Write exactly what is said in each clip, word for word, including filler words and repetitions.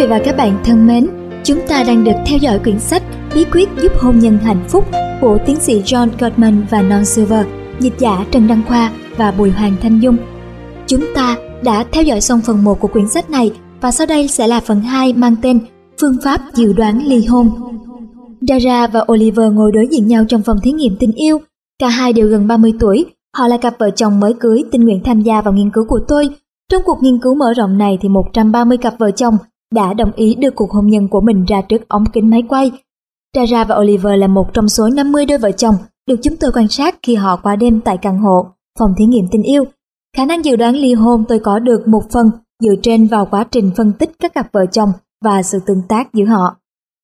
vị và các bạn thân mến, chúng ta đang được theo dõi quyển sách Bí quyết giúp hôn nhân hạnh phúc của tiến sĩ John Gottman và Non Silver, dịch giả Trần Đăng Khoa và Bùi Hoàng Thanh Dung. Chúng ta đã theo dõi xong phần một của quyển sách này và sau đây sẽ là phần hai mang tên Phương pháp dự đoán ly hôn. Dara và Oliver ngồi đối diện nhau trong phòng thí nghiệm tình yêu. Cả hai đều gần ba mươi tuổi, họ là cặp vợ chồng mới cưới tình nguyện tham gia vào nghiên cứu của tôi. Trong cuộc nghiên cứu mở rộng này thì một trăm ba mươi cặp vợ chồng đã đồng ý đưa cuộc hôn nhân của mình ra trước ống kính máy quay. Dara và Oliver là một trong số năm mươi đôi vợ chồng được chúng tôi quan sát khi họ qua đêm tại căn hộ, phòng thí nghiệm tình yêu. Khả năng dự đoán ly hôn tôi có được một phần dựa trên vào quá trình phân tích các cặp vợ chồng và sự tương tác giữa họ.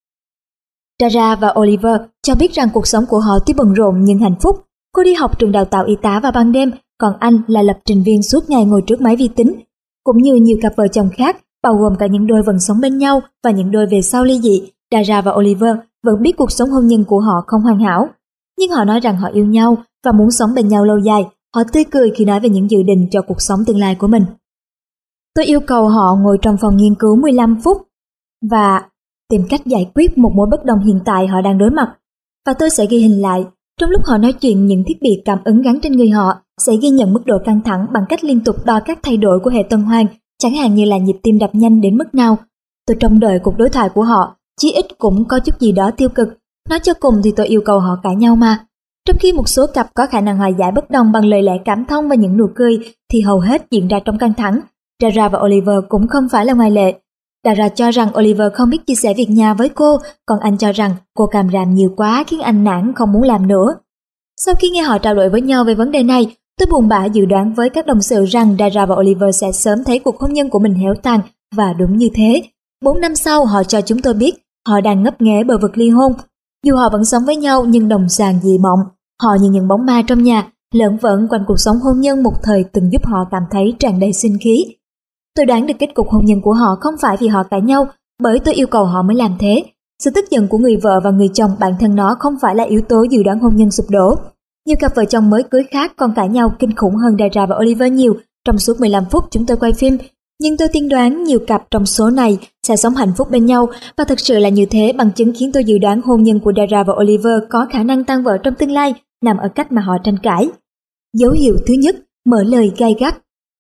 Dara và Oliver cho biết rằng cuộc sống của họ tuy bận rộn nhưng hạnh phúc. Cô đi học trường đào tạo y tá vào ban đêm, còn anh là lập trình viên suốt ngày ngồi trước máy vi tính. Cũng như nhiều cặp vợ chồng khác, bao gồm cả những đôi vẫn sống bên nhau và những đôi về sau ly dị, Dara và Oliver vẫn biết cuộc sống hôn nhân của họ không hoàn hảo. Nhưng họ nói rằng họ yêu nhau và muốn sống bên nhau lâu dài. Họ tươi cười khi nói về những dự định cho cuộc sống tương lai của mình. Tôi yêu cầu họ ngồi trong phòng nghiên cứu mười lăm phút và tìm cách giải quyết một mối bất đồng hiện tại họ đang đối mặt. Và tôi sẽ ghi hình lại. Trong lúc họ nói chuyện, những thiết bị cảm ứng gắn trên người họ sẽ ghi nhận mức độ căng thẳng bằng cách liên tục đo các thay đổi của hệ tuần hoàn, chẳng hạn như là nhịp tim đập nhanh đến mức nào. Tôi trông đợi cuộc đối thoại của họ, chí ít cũng có chút gì đó tiêu cực. Nói cho cùng thì tôi yêu cầu họ cãi nhau mà. Trong khi một số cặp có khả năng hòa giải bất đồng bằng lời lẽ cảm thông và những nụ cười, thì hầu hết diễn ra trong căng thẳng. Dara và Oliver cũng không phải là ngoại lệ. Dara cho rằng Oliver không biết chia sẻ việc nhà với cô, còn anh cho rằng cô càm ràm nhiều quá khiến anh nản không muốn làm nữa. Sau khi nghe họ trao đổi với nhau về vấn đề này, tôi buồn bã dự đoán với các đồng sự rằng Dara và Oliver sẽ sớm thấy cuộc hôn nhân của mình héo tàn, và đúng như thế. Bốn năm sau, họ cho chúng tôi biết họ đang ngấp nghé bờ vực ly hôn. Dù họ vẫn sống với nhau nhưng đồng sàng dị mộng, họ như những bóng ma trong nhà, lởn vởn quanh cuộc sống hôn nhân một thời từng giúp họ cảm thấy tràn đầy sinh khí. Tôi đoán được kết cục hôn nhân của họ không phải vì họ cãi nhau, bởi tôi yêu cầu họ mới làm thế. Sự tức giận của người vợ và người chồng bản thân nó không phải là yếu tố dự đoán hôn nhân sụp đổ. Nhiều cặp vợ chồng mới cưới khác còn cãi nhau kinh khủng hơn Dara và Oliver nhiều trong suốt mười lăm phút chúng tôi quay phim. Nhưng tôi tiên đoán nhiều cặp trong số này sẽ sống hạnh phúc bên nhau, và thực sự là như thế. Bằng chứng khiến tôi dự đoán hôn nhân của Dara và Oliver có khả năng tan vỡ trong tương lai nằm ở cách mà họ tranh cãi. Dấu hiệu thứ nhất, mở lời gay gắt.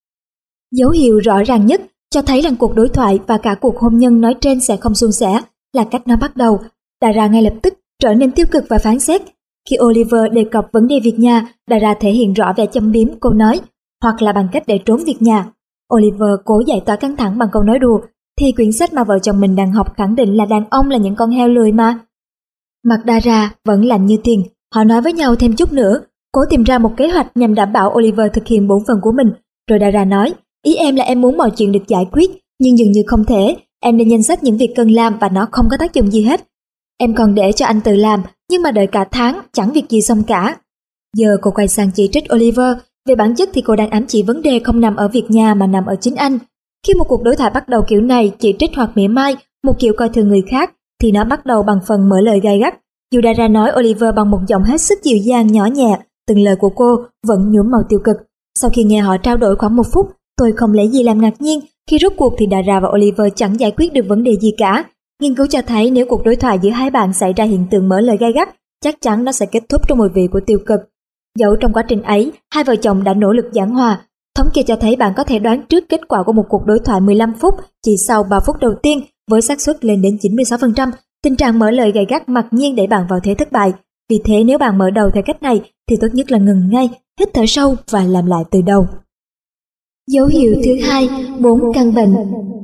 Dấu hiệu rõ ràng nhất cho thấy rằng cuộc đối thoại và cả cuộc hôn nhân nói trên sẽ không suôn sẻ là cách nó bắt đầu. Dara ngay lập tức trở nên tiêu cực và phán xét. Khi Oliver đề cập vấn đề việc nhà, Dara thể hiện rõ vẻ châm biếm. Cô nói, hoặc là bằng cách để trốn việc nhà. Oliver cố giải tỏa căng thẳng bằng câu nói đùa, thì quyển sách mà vợ chồng mình đang học khẳng định là đàn ông là những con heo lười mà. Mặt Dara vẫn lạnh như tiền. Họ nói với nhau thêm chút nữa, cố tìm ra một kế hoạch nhằm đảm bảo Oliver thực hiện bổn phận của mình. Rồi Dara nói, ý em là em muốn mọi chuyện được giải quyết, nhưng dường như không thể. Em lên danh sách những việc cần làm và nó không có tác dụng gì hết. Em còn để cho anh tự làm, nhưng mà đợi cả tháng chẳng việc gì xong cả. Giờ cô quay sang chỉ trích Oliver. Về bản chất thì cô đang ám chỉ vấn đề không nằm ở việc nhà mà nằm ở chính anh. Khi một cuộc đối thoại bắt đầu kiểu này, chỉ trích hoặc mỉa mai, một kiểu coi thường người khác, thì nó bắt đầu bằng phần mở lời gay gắt. Dù Dara nói Oliver bằng một giọng hết sức dịu dàng nhỏ nhẹ, từng lời của cô vẫn nhuốm màu tiêu cực. Sau khi nghe họ trao đổi khoảng một phút, tôi không lấy gì làm ngạc nhiên khi rốt cuộc thì Dara và Oliver chẳng giải quyết được vấn đề gì cả. Nghiên cứu cho thấy nếu cuộc đối thoại giữa hai bạn xảy ra hiện tượng mở lời gay gắt, chắc chắn nó sẽ kết thúc trong mùi vị của tiêu cực. Dẫu trong quá trình ấy, hai vợ chồng đã nỗ lực giảng hòa. Thống kê cho thấy bạn có thể đoán trước kết quả của một cuộc đối thoại mười lăm phút chỉ sau ba phút đầu tiên, với xác suất lên đến chín mươi sáu phần trăm. Tình trạng mở lời gay gắt mặc nhiên đẩy bạn vào thế thất bại. Vì thế nếu bạn mở đầu theo cách này thì tốt nhất là ngừng ngay, hít thở sâu và làm lại từ đầu. Dấu hiệu thứ hai, bốn căn bệnh.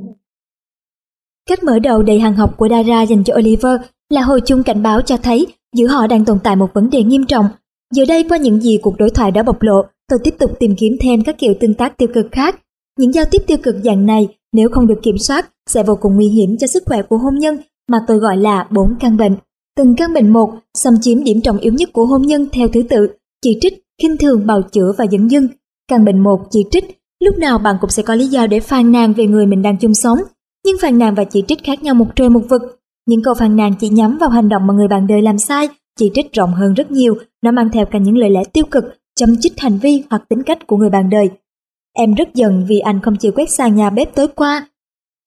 Cách mở đầu đầy hằn học của Dara dành cho Oliver là hồi chuông cảnh báo cho thấy giữa họ đang tồn tại một vấn đề nghiêm trọng. Giờ đây, qua những gì cuộc đối thoại đã bộc lộ, tôi tiếp tục tìm kiếm thêm các kiểu tương tác tiêu cực khác. Những giao tiếp tiêu cực dạng này, nếu không được kiểm soát, sẽ vô cùng nguy hiểm cho sức khỏe của hôn nhân, mà tôi gọi là bốn căn bệnh. Từng căn bệnh một xâm chiếm điểm trọng yếu nhất của hôn nhân theo thứ tự: chỉ trích, khinh thường, bào chữa và dửng dưng. Căn bệnh một, chỉ trích. Lúc nào bạn cũng sẽ có lý do để phàn nàn về người mình đang chung sống, nhưng phàn nàn và chỉ trích khác nhau một trời một vực. Những câu phàn nàn chỉ nhắm vào hành động mà người bạn đời làm sai, chỉ trích rộng hơn rất nhiều, nó mang theo cả những lời lẽ tiêu cực, châm chích hành vi hoặc tính cách của người bạn đời. Em rất giận vì anh không chịu quét sàn nhà bếp tối qua.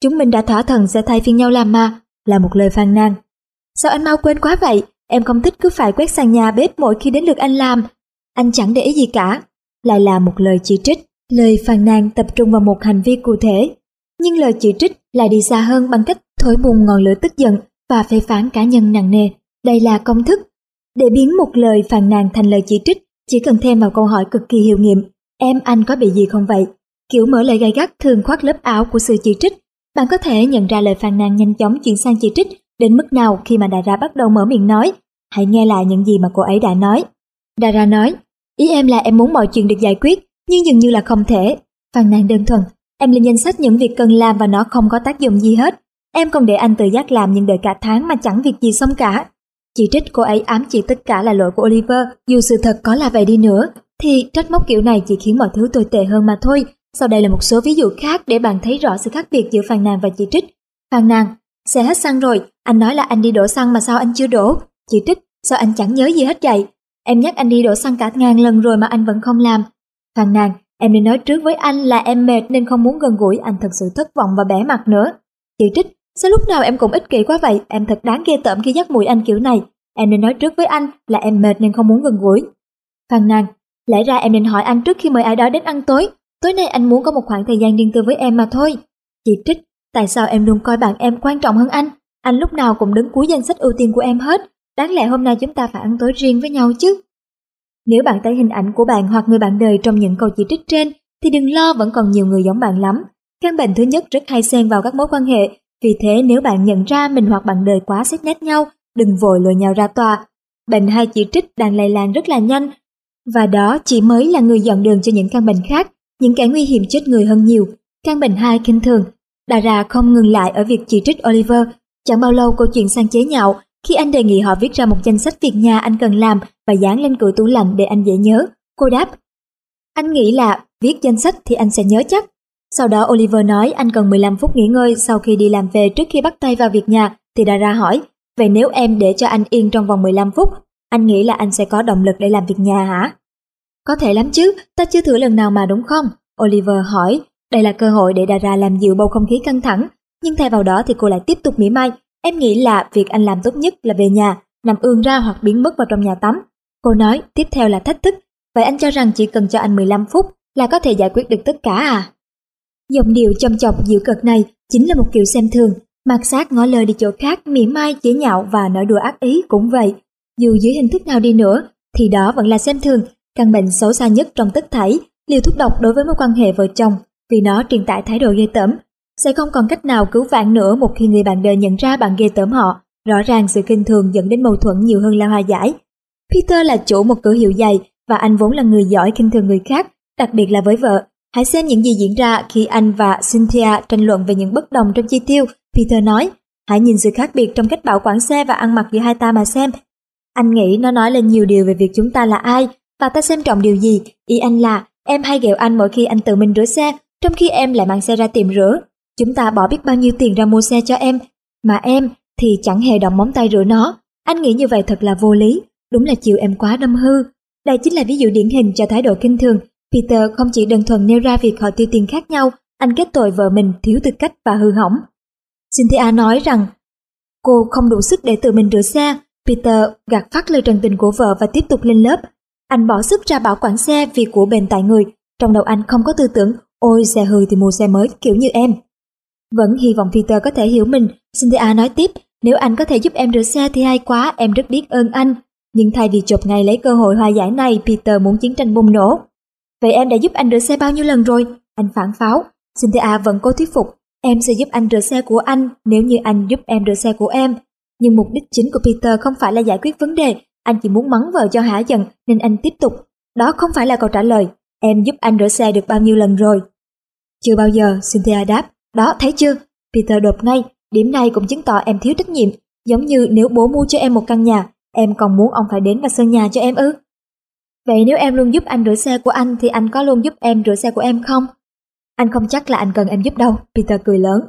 Chúng mình đã thỏa thuận sẽ thay phiên nhau làm mà, là một lời phàn nàn. Sao anh mau quên quá vậy, em không thích cứ phải quét sàn nhà bếp mỗi khi đến lượt anh làm. Anh chẳng để ý gì cả. Lại là một lời chỉ trích, lời phàn nàn tập trung vào một hành vi cụ thể. Nhưng lời chỉ trích lại đi xa hơn bằng cách thổi bùng ngọn lửa tức giận và phê phán cá nhân nặng nề. Đây là công thức. Để biến một lời phàn nàn thành lời chỉ trích, chỉ cần thêm vào câu hỏi cực kỳ hiệu nghiệm: em anh có bị gì không vậy? Kiểu mở lời gay gắt thường khoác lớp áo của sự chỉ trích. Bạn có thể nhận ra lời phàn nàn nhanh chóng chuyển sang chỉ trích đến mức nào khi mà Dara bắt đầu mở miệng nói. Hãy nghe lại những gì mà cô ấy đã nói. Dara nói, ý em là em muốn mọi chuyện được giải quyết, nhưng dường như là không thể. Phàn nàn đơn thuần, em lên danh sách những việc cần làm và nó không có tác dụng gì hết. Em không để anh tự giác làm nhưng đợi cả tháng mà chẳng việc gì xong cả. Chỉ trích cô ấy ám chỉ tất cả là lỗi của Oliver, dù sự thật có là vậy đi nữa, thì trách móc kiểu này chỉ khiến mọi thứ tồi tệ hơn mà thôi. Sau đây là một số ví dụ khác để bạn thấy rõ sự khác biệt giữa phàn nàn và chỉ trích. Phàn nàn, xe hết xăng rồi, anh nói là anh đi đổ xăng mà sao anh chưa đổ? Chỉ trích, sao anh chẳng nhớ gì hết vậy? Em nhắc anh đi đổ xăng cả ngàn lần rồi mà anh vẫn không làm. Phàn nàn, em nên nói trước với anh là em mệt nên không muốn gần gũi, anh thật sự thất vọng và bẽ mặt nữa. Chỉ trích, sao lúc nào em cũng ích kỷ quá vậy, em thật đáng ghê tởm khi dắt mũi anh kiểu này. Em nên nói trước với anh là em mệt nên không muốn gần gũi. Phàn nàn, lẽ ra em nên hỏi anh trước khi mời ai đó đến ăn tối. Tối nay anh muốn có một khoảng thời gian riêng tư với em mà thôi. Chỉ trích, tại sao em luôn coi bạn em quan trọng hơn anh? Anh lúc nào cũng đứng cuối danh sách ưu tiên của em hết. Đáng lẽ hôm nay chúng ta phải ăn tối riêng với nhau chứ. Nếu bạn thấy hình ảnh của bạn hoặc người bạn đời trong những câu chỉ trích trên, thì đừng lo, vẫn còn nhiều người giống bạn lắm. Căn bệnh thứ nhất rất hay xen vào các mối quan hệ. Vì thế nếu bạn nhận ra mình hoặc bạn đời quá xét nét nhau, đừng vội lôi nhau ra tòa. Bệnh hay chỉ trích đang lây lan rất là nhanh, và đó chỉ mới là người dọn đường cho những căn bệnh khác, những kẻ nguy hiểm chết người hơn nhiều. Căn bệnh hai kinh thường. Dara không ngừng lại ở việc chỉ trích Oliver. Chẳng bao lâu câu chuyện sang chế nhạo khi anh đề nghị họ viết ra một danh sách việc nhà anh cần làm và dán lên cửa tủ lạnh để anh dễ nhớ. Cô đáp, anh nghĩ là viết danh sách thì anh sẽ nhớ chắc. Sau đó Oliver nói anh cần mười lăm phút nghỉ ngơi sau khi đi làm về trước khi bắt tay vào việc nhà, thì Dara hỏi, vậy nếu em để cho anh yên trong vòng mười lăm phút, anh nghĩ là anh sẽ có động lực để làm việc nhà hả? Có thể lắm chứ, ta chưa thử lần nào mà đúng không? Oliver hỏi, đây là cơ hội để Dara làm dịu bầu không khí căng thẳng, nhưng thay vào đó thì cô lại tiếp tục mỉa mai, em nghĩ là việc anh làm tốt nhất là về nhà, nằm ươn ra hoặc biến mất vào trong nhà tắm. Cô nói, tiếp theo là thách thức, vậy anh cho rằng chỉ cần cho anh mười lăm phút là có thể giải quyết được tất cả à? Giọng điệu châm chọc giễu cợt này chính là một kiểu xem thường, mặt sát ngó lời đi chỗ khác, mỉa mai, chế nhạo và nói đùa ác ý cũng vậy. Dù dưới hình thức nào đi nữa, thì đó vẫn là xem thường, căn bệnh xấu xa nhất trong tất thảy, liều thuốc độc đối với mối quan hệ vợ chồng, vì nó truyền tải thái độ ghê tởm. Sẽ không còn cách nào cứu vãn nữa một khi người bạn đời nhận ra bạn ghê tởm họ. Rõ ràng sự khinh thường dẫn đến mâu thuẫn nhiều hơn là hòa giải. Peter là chủ một cửa hiệu giày và anh vốn là người giỏi khinh thường người khác, đặc biệt là với vợ. Hãy xem những gì diễn ra khi anh và Cynthia tranh luận về những bất đồng trong chi tiêu. Peter nói, hãy nhìn sự khác biệt trong cách bảo quản xe và ăn mặc giữa hai ta mà xem. Anh nghĩ nó nói lên nhiều điều về việc chúng ta là ai và ta xem trọng điều gì. Ý anh là em hay ghẹo anh mỗi khi anh tự mình rửa xe, trong khi em lại mang xe ra tiệm rửa. Chúng ta bỏ biết bao nhiêu tiền ra mua xe cho em, mà em thì chẳng hề động móng tay rửa nó. Anh nghĩ như vậy thật là vô lý, đúng là chịu em quá đâm hư. Đây chính là ví dụ điển hình cho thái độ khinh thường. Peter không chỉ đơn thuần nêu ra việc họ tiêu tiền khác nhau, anh kết tội vợ mình thiếu tư cách và hư hỏng. Cynthia nói rằng cô không đủ sức để tự mình rửa xe. Peter gạt phắt lời trần tình của vợ và tiếp tục lên lớp. Anh bỏ sức ra bảo quản xe vì của bền tại người. Trong đầu anh không có tư tưởng, ôi xe hư thì mua xe mới kiểu như em. Vẫn hy vọng Peter có thể hiểu mình, Cynthia nói tiếp, nếu anh có thể giúp em rửa xe thì hay quá, em rất biết ơn anh. Nhưng thay vì chộp ngay lấy cơ hội hòa giải này, Peter muốn chiến tranh bùng nổ. Vậy em đã giúp anh rửa xe bao nhiêu lần rồi? Anh phản pháo. Cynthia vẫn cố thuyết phục, em sẽ giúp anh rửa xe của anh nếu như anh giúp em rửa xe của em. Nhưng mục đích chính của Peter không phải là giải quyết vấn đề, anh chỉ muốn mắng vợ cho hả giận nên anh tiếp tục. Đó không phải là câu trả lời, em giúp anh rửa xe được bao nhiêu lần rồi? Chưa bao giờ, Cynthia đáp. Đó, thấy chưa? Peter đột ngay, điểm này cũng chứng tỏ em thiếu trách nhiệm, giống như nếu bố mua cho em một căn nhà, em còn muốn ông phải đến và sơn nhà cho em ư? Vậy nếu em luôn giúp anh rửa xe của anh thì anh có luôn giúp em rửa xe của em không? Anh không chắc là anh cần em giúp đâu, Peter cười lớn.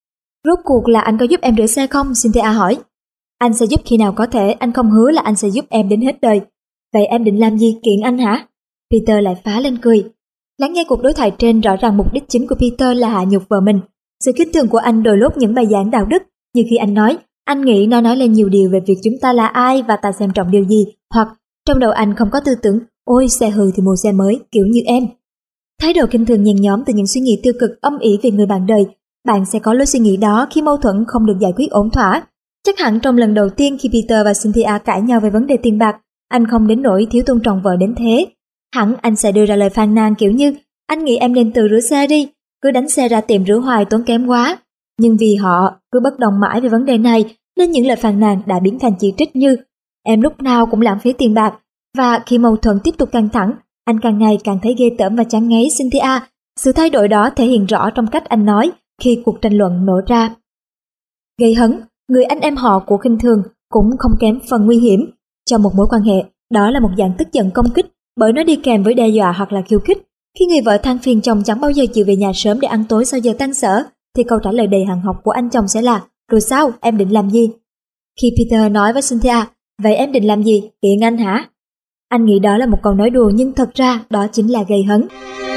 Rốt cuộc là anh có giúp em rửa xe không? Cynthia hỏi. Anh sẽ giúp khi nào có thể, anh không hứa là anh sẽ giúp em đến hết đời. Vậy em định làm gì, kiện anh hả? Peter lại phá lên cười. Lắng nghe cuộc đối thoại trên, rõ ràng mục đích chính của Peter là hạ nhục vợ mình. Sự khinh thường của anh đôi lúc những bài giảng đạo đức, như khi anh nói, anh nghĩ nó nói lên nhiều điều về việc chúng ta là ai và ta xem trọng điều gì, hoặc trong đầu anh không có tư tưởng, ôi xe hư thì mua xe mới, kiểu như em. Thái độ khinh thường nhen nhóm từ những suy nghĩ tiêu cực âm ỉ về người bạn đời. Bạn sẽ có lối suy nghĩ đó khi mâu thuẫn không được giải quyết ổn thỏa. Chắc hẳn trong lần đầu tiên khi Peter và Cynthia cãi nhau về vấn đề tiền bạc, anh không đến nỗi thiếu tôn trọng vợ đến thế. Hẳn anh sẽ đưa ra lời phàn nàn kiểu như, anh nghĩ em nên tự rửa xe đi, cứ đánh xe ra tiệm rửa hoài tốn kém quá. Nhưng vì họ cứ bất đồng mãi về vấn đề này, nên những lời phàn nàn đã biến thành chỉ trích như, em lúc nào cũng lãng phí tiền bạc. Và khi mâu thuẫn tiếp tục căng thẳng, anh càng ngày càng thấy ghê tởm và chán ngấy Cynthia. Sự thay đổi đó thể hiện rõ trong cách anh nói khi cuộc tranh luận nổ ra. Gây hấn, người anh em họ của khinh thường cũng không kém phần nguy hiểm cho một mối quan hệ. Đó là một dạng tức giận công kích, bởi nó đi kèm với đe dọa hoặc là khiêu khích. Khi người vợ than phiền chồng chẳng bao giờ chịu về nhà sớm để ăn tối sau giờ tan sở, thì câu trả lời đầy hàng học của anh chồng sẽ là, rồi sao, em định làm gì? Khi Peter nói với Cynthia, vậy em định làm gì, kiện anh hả? Anh nghĩ đó là một câu nói đùa, nhưng thật ra đó chính là gây hấn.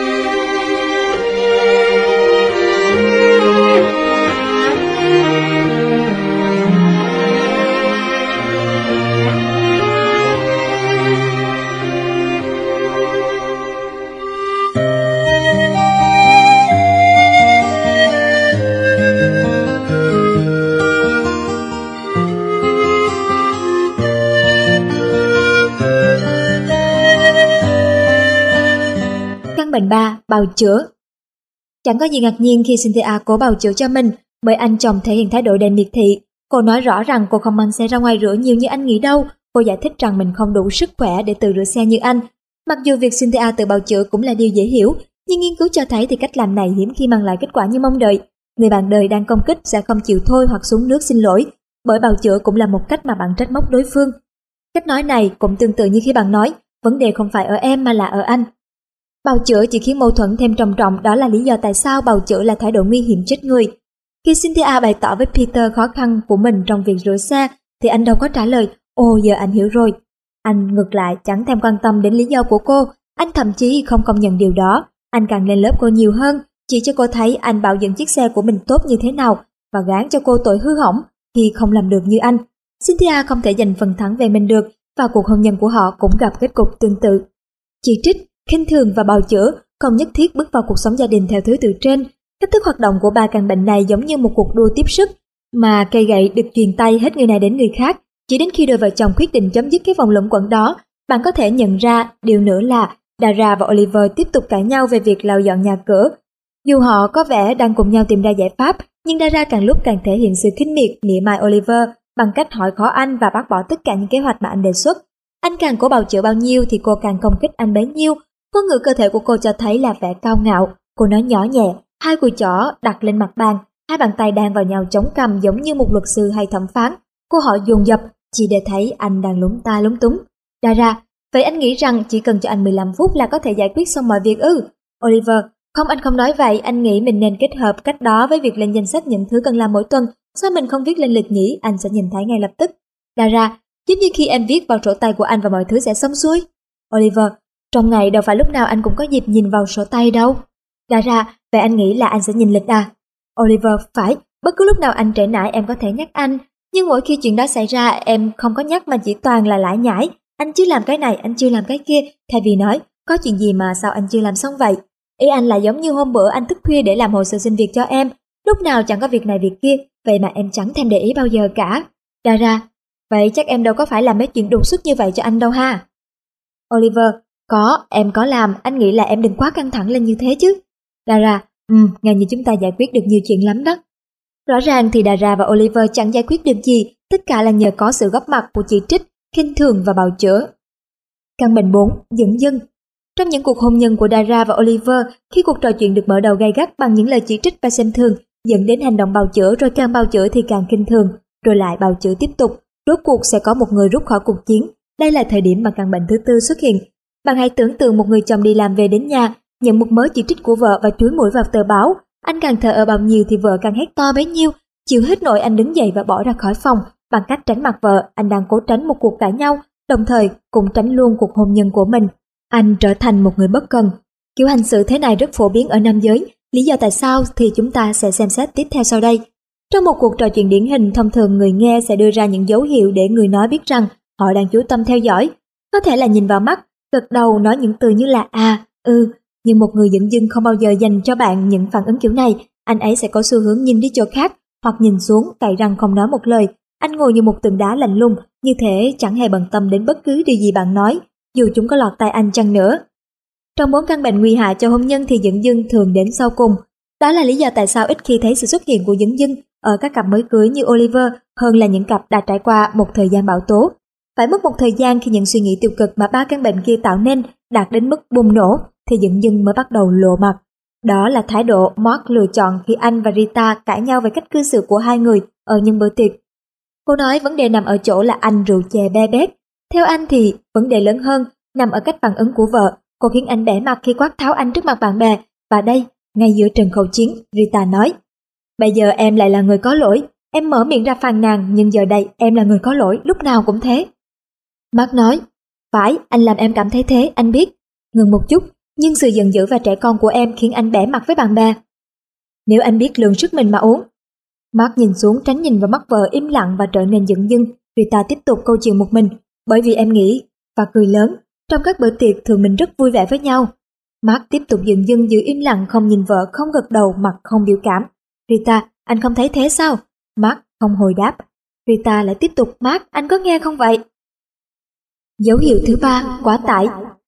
Bệnh ba, bào chữa. Chẳng có gì ngạc nhiên khi Cynthia cố bào chữa cho mình, bởi anh chồng thể hiện thái độ đầy miệt thị. Cô nói rõ rằng cô không mang xe ra ngoài rửa nhiều như anh nghĩ đâu. Cô giải thích rằng mình không đủ sức khỏe để tự rửa xe như anh. Mặc dù việc Cynthia tự bào chữa cũng là điều dễ hiểu, nhưng nghiên cứu cho thấy thì cách làm này hiếm khi mang lại kết quả như mong đợi. Người bạn đời đang công kích sẽ không chịu thôi hoặc xuống nước xin lỗi, bởi bào chữa cũng là một cách mà bạn trách móc đối phương. Cách nói này cũng tương tự như khi bạn nói, vấn đề không phải ở em mà là ở anh. Bào chữa chỉ khiến mâu thuẫn thêm trầm trọng, đó là lý do tại sao bào chữa là thái độ nguy hiểm chết người. Khi Cynthia bày tỏ với Peter khó khăn của mình trong việc rửa xe, thì anh đâu có trả lời, ồ giờ anh hiểu rồi. Anh ngược lại chẳng thèm quan tâm đến lý do của cô, anh thậm chí không công nhận điều đó. Anh càng lên lớp cô nhiều hơn, chỉ cho cô thấy anh bảo dưỡng chiếc xe của mình tốt như thế nào và gán cho cô tội hư hỏng khi không làm được như anh. Cynthia không thể giành phần thắng về mình được, và cuộc hôn nhân của họ cũng gặp kết cục tương tự. Chỉ trích, khinh thường và bào chữa không nhất thiết bước vào cuộc sống gia đình theo thứ tự trên. Cách thức hoạt động của ba căn bệnh này giống như một cuộc đua tiếp sức, mà cây gậy được chuyền tay hết người này đến người khác. Chỉ đến khi đôi vợ chồng quyết định chấm dứt cái vòng luẩn quẩn đó, bạn có thể nhận ra điều nữa là Dara và Oliver tiếp tục cãi nhau về việc lau dọn nhà cửa. Dù họ có vẻ đang cùng nhau tìm ra giải pháp, nhưng Dara càng lúc càng thể hiện sự khinh miệt, mỉa mai Oliver bằng cách hỏi khó anh và bác bỏ tất cả những kế hoạch mà anh đề xuất. Anh càng cố bào chữa bao nhiêu thì cô càng công kích anh bấy nhiêu. Ngôn ngữ cơ thể của cô cho thấy là vẻ cao ngạo. Cô nói nhỏ nhẹ, hai cùi chỏ đặt lên mặt bàn, hai bàn tay đan vào nhau chống cằm giống như một luật sư hay thẩm phán. Cô hỏi dồn dập chỉ để thấy anh đang lúng ta lúng túng. Dara, vậy anh nghĩ rằng chỉ cần cho anh mười lăm phút là có thể giải quyết xong mọi việc ư? Oliver, không, anh không nói vậy, anh nghĩ mình nên kết hợp cách đó với việc lên danh sách những thứ cần làm mỗi tuần. Sao mình không viết lên lịch nhỉ? Anh sẽ nhìn thấy ngay lập tức. Dara, giống như khi em viết vào sổ tay của anh và mọi thứ sẽ xong xuôi. Oliver, trong ngày đâu phải lúc nào anh cũng có dịp nhìn vào sổ tay đâu. Dara, vậy anh nghĩ là anh sẽ nhìn lịch à? Oliver, phải, bất cứ lúc nào anh trễ nải em có thể nhắc anh. Nhưng mỗi khi chuyện đó xảy ra em không có nhắc mà chỉ toàn là lải nhải. Anh chưa làm cái này, anh chưa làm cái kia, thay vì nói, có chuyện gì mà sao anh chưa làm xong vậy? Ý anh là giống như hôm bữa anh thức khuya để làm hồ sơ xin việc cho em. Lúc nào chẳng có việc này việc kia, vậy mà em chẳng thèm để ý bao giờ cả. Dara, vậy chắc em đâu có phải làm mấy chuyện đột xuất như vậy cho anh đâu ha? Oliver, có, em có làm, anh nghĩ là em đừng quá căng thẳng lên như thế chứ. Dara, ừ, nghe như chúng ta giải quyết được nhiều chuyện lắm đó. Rõ ràng thì Dara và Oliver chẳng giải quyết được gì, tất cả là nhờ có sự góp mặt của chỉ trích, khinh thường và bào chữa. Căn bệnh bốn, dửng dưng. Trong những cuộc hôn nhân của Dara và Oliver, khi cuộc trò chuyện được mở đầu gay gắt bằng những lời chỉ trích và xem thường, dẫn đến hành động bào chữa, rồi càng bào chữa thì càng khinh thường, rồi lại bào chữa tiếp tục, rốt cuộc sẽ có một người rút khỏi cuộc chiến. Đây là thời điểm mà căn bệnh thứ tư xuất hiện. Bạn hãy tưởng tượng một người chồng đi làm về đến nhà, nhận một mớ chỉ trích của vợ và chúi mũi vào tờ báo. Anh càng thờ ơ bao nhiêu thì vợ càng hét to bấy nhiêu. Chịu hết nổi, anh đứng dậy và bỏ ra khỏi phòng. Bằng cách tránh mặt vợ, anh đang cố tránh một cuộc cãi nhau, đồng thời cũng tránh luôn cuộc hôn nhân của mình. Anh trở thành một người bất cần. Kiểu hành xử thế này rất phổ biến ở nam giới. Lý do tại sao thì chúng ta sẽ xem xét tiếp theo sau đây. Trong một cuộc trò chuyện điển hình, thông thường người nghe sẽ đưa ra những dấu hiệu để người nói biết rằng họ đang chú tâm theo dõi. Có thể là nhìn vào mắt, gật đầu, nói những từ như là à, ừ, nhưng một người dửng dưng không bao giờ dành cho bạn những phản ứng kiểu này. Anh ấy sẽ có xu hướng nhìn đi chỗ khác, hoặc nhìn xuống, cạy răng không nói một lời. Anh ngồi như một tượng đá lạnh lùng, như thể chẳng hề bận tâm đến bất cứ điều gì bạn nói, dù chúng có lọt tai anh chăng nữa. Trong bốn căn bệnh nguy hại cho hôn nhân thì dửng dưng thường đến sau cùng. Đó là lý do tại sao ít khi thấy sự xuất hiện của dửng dưng ở các cặp mới cưới như Oliver hơn là những cặp đã trải qua một thời gian bão tố. Phải mất một thời gian khi những suy nghĩ tiêu cực mà ba căn bệnh kia tạo nên đạt đến mức bùng nổ thì dửng dưng mới bắt đầu lộ mặt. Đó là thái độ Mark lựa chọn khi anh và Rita cãi nhau về cách cư xử của hai người ở những bữa tiệc. Cô nói vấn đề nằm ở chỗ là anh rượu chè be bét. Theo anh thì vấn đề lớn hơn nằm ở cách phản ứng của vợ. Cô khiến anh bẽ mặt khi quát tháo anh trước mặt bạn bè. Và đây, ngay giữa trận khẩu chiến, Rita nói: "Bây giờ em lại là người có lỗi." Em mở miệng ra phàn nàn, nhưng giờ đây em là người có lỗi, lúc nào cũng thế. Mark nói: "Phải, anh làm em cảm thấy thế, anh biết." Ngừng một chút, nhưng sự giận dữ và trẻ con của em khiến anh bẽ mặt với bạn bè. "Nếu anh biết lượng sức mình mà uống." Mark nhìn xuống, tránh nhìn vào mắt vợ, im lặng và trở nên dửng dưng. Rita tiếp tục câu chuyện một mình: "Bởi vì em nghĩ," và cười lớn. "Trong các bữa tiệc thường mình rất vui vẻ với nhau." Mark tiếp tục dửng dưng, giữ im lặng, không nhìn vợ, không gật đầu, mặt không biểu cảm. "Rita, anh không thấy thế sao?" Mark không hồi đáp. Rita lại tiếp tục: "Mark, anh có nghe không vậy?" Dấu hiệu thứ ba, quá tải.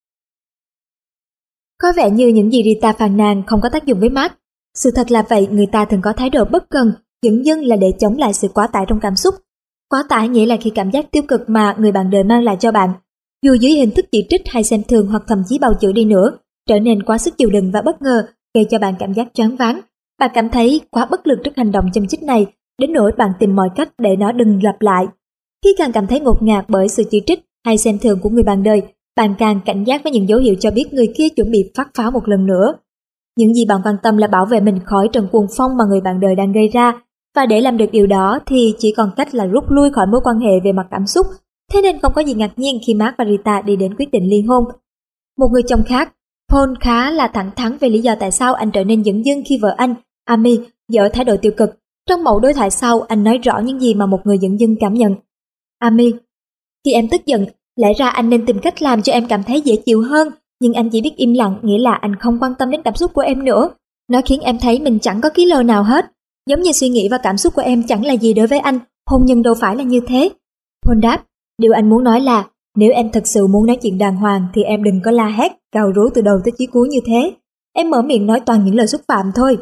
Có vẻ như những gì Rita phàn nàn không có tác dụng với Mark. Sự thật là vậy, người ta thường có thái độ bất cần, dửng dưng là để chống lại sự quá tải trong cảm xúc. Quá tải nghĩa là khi cảm giác tiêu cực mà người bạn đời mang lại cho bạn, dù dưới hình thức chỉ trích hay xem thường hoặc thậm chí bào chữa đi nữa, trở nên quá sức chịu đựng và bất ngờ, gây cho bạn cảm giác choáng váng. Bạn cảm thấy quá bất lực trước hành động châm chích này, đến nỗi bạn tìm mọi cách để nó đừng lặp lại. Khi càng cảm thấy ngột ngạt bởi sự chỉ trích hay xem thường của người bạn đời, bạn càng cảnh giác với những dấu hiệu cho biết người kia chuẩn bị phát pháo một lần nữa. Những gì bạn quan tâm là bảo vệ mình khỏi trận cuồng phong mà người bạn đời đang gây ra, và để làm được điều đó thì chỉ còn cách là rút lui khỏi mối quan hệ về mặt cảm xúc. Thế nên không có gì ngạc nhiên khi Mark và Rita đi đến quyết định ly hôn. Một người chồng khác, Paul, khá là thẳng thắn về lý do tại sao anh trở nên dửng dưng khi vợ anh, Amy, dở thái độ tiêu cực. Trong mẫu đối thoại sau, anh nói rõ những gì mà một người dửng dưng cảm nhận. "Amy, khi em tức giận, lẽ ra anh nên tìm cách làm cho em cảm thấy dễ chịu hơn, nhưng anh chỉ biết im lặng, nghĩa là anh không quan tâm đến cảm xúc của em nữa. Nó khiến em thấy mình chẳng có ký lờ nào hết. Giống như suy nghĩ và cảm xúc của em chẳng là gì đối với anh, hôn nhân đâu phải là như thế." Paul đáp: "Điều anh muốn nói là, nếu em thật sự muốn nói chuyện đàng hoàng thì em đừng có la hét, gào rú từ đầu tới chí cuối như thế. Em mở miệng nói toàn những lời xúc phạm thôi."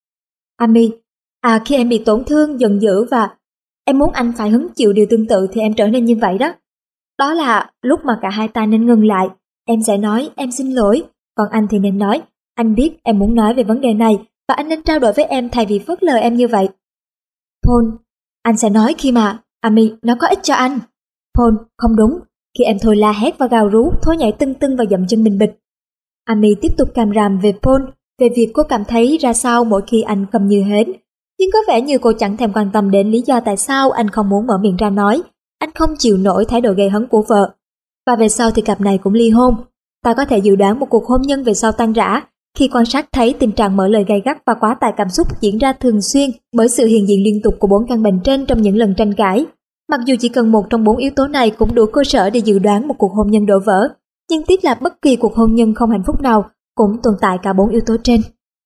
Amy: "À, khi em bị tổn thương, giận dữ và em muốn anh phải hứng chịu điều tương tự thì em trở nên như vậy đó. Đó là lúc mà cả hai ta nên ngừng lại. Em sẽ nói em xin lỗi, còn anh thì nên nói anh biết em muốn nói về vấn đề này và anh nên trao đổi với em thay vì phớt lờ em như vậy." Paul: "Anh sẽ nói khi mà, Amy, nó có ích cho anh." Paul: "Không đúng, khi em thôi la hét và gào rú, thôi nhảy tưng tưng và dậm chân bình bịch." Amy tiếp tục càm ràm về Paul, về việc cô cảm thấy ra sao mỗi khi anh cầm như hến. Nhưng có vẻ như cô chẳng thèm quan tâm đến lý do tại sao anh không muốn mở miệng ra nói. Anh không chịu nổi thái độ gây hấn của vợ. Và về sau thì cặp này cũng ly hôn. Ta có thể dự đoán một cuộc hôn nhân về sau tan rã khi quan sát thấy tình trạng mở lời gay gắt và quá tải cảm xúc diễn ra thường xuyên bởi sự hiện diện liên tục của bốn căn bệnh trên trong những lần tranh cãi. Mặc dù chỉ cần một trong bốn yếu tố này cũng đủ cơ sở để dự đoán một cuộc hôn nhân đổ vỡ, nhưng tiếc là bất kỳ cuộc hôn nhân không hạnh phúc nào cũng tồn tại cả bốn yếu tố trên.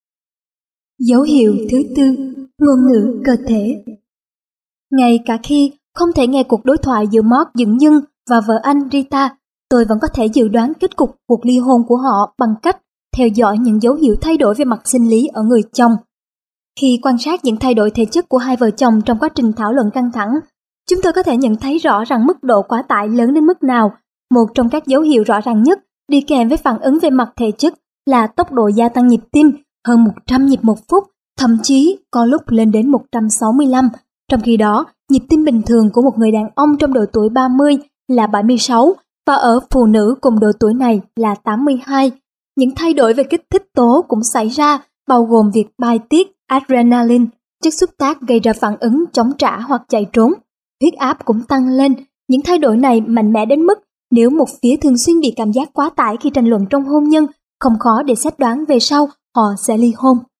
Dấu hiệu thứ tư, ngôn ngữ cơ thể. Ngay cả khi không thể nghe cuộc đối thoại giữa Mark dửng dưng và vợ anh Rita, tôi vẫn có thể dự đoán kết cục cuộc ly hôn của họ bằng cách theo dõi những dấu hiệu thay đổi về mặt sinh lý ở người chồng. Khi quan sát những thay đổi thể chất của hai vợ chồng trong quá trình thảo luận căng thẳng, chúng tôi có thể nhận thấy rõ rằng mức độ quá tải lớn đến mức nào. Một trong các dấu hiệu rõ ràng nhất đi kèm với phản ứng về mặt thể chất là tốc độ gia tăng nhịp tim hơn một trăm nhịp một phút, thậm chí có lúc lên đến một trăm sáu mươi lăm. Trong khi đó, nhịp tim bình thường của một người đàn ông trong độ tuổi ba mươi là bảy mươi sáu và ở phụ nữ cùng độ tuổi này là tám mươi hai. Những thay đổi về kích thích tố cũng xảy ra, bao gồm việc bài tiết adrenaline, chất xúc tác gây ra phản ứng chống trả hoặc chạy trốn. Huyết áp cũng tăng lên. Những thay đổi này mạnh mẽ đến mức nếu một phía thường xuyên bị cảm giác quá tải khi tranh luận trong hôn nhân, không khó để xét đoán về sau họ sẽ ly hôn.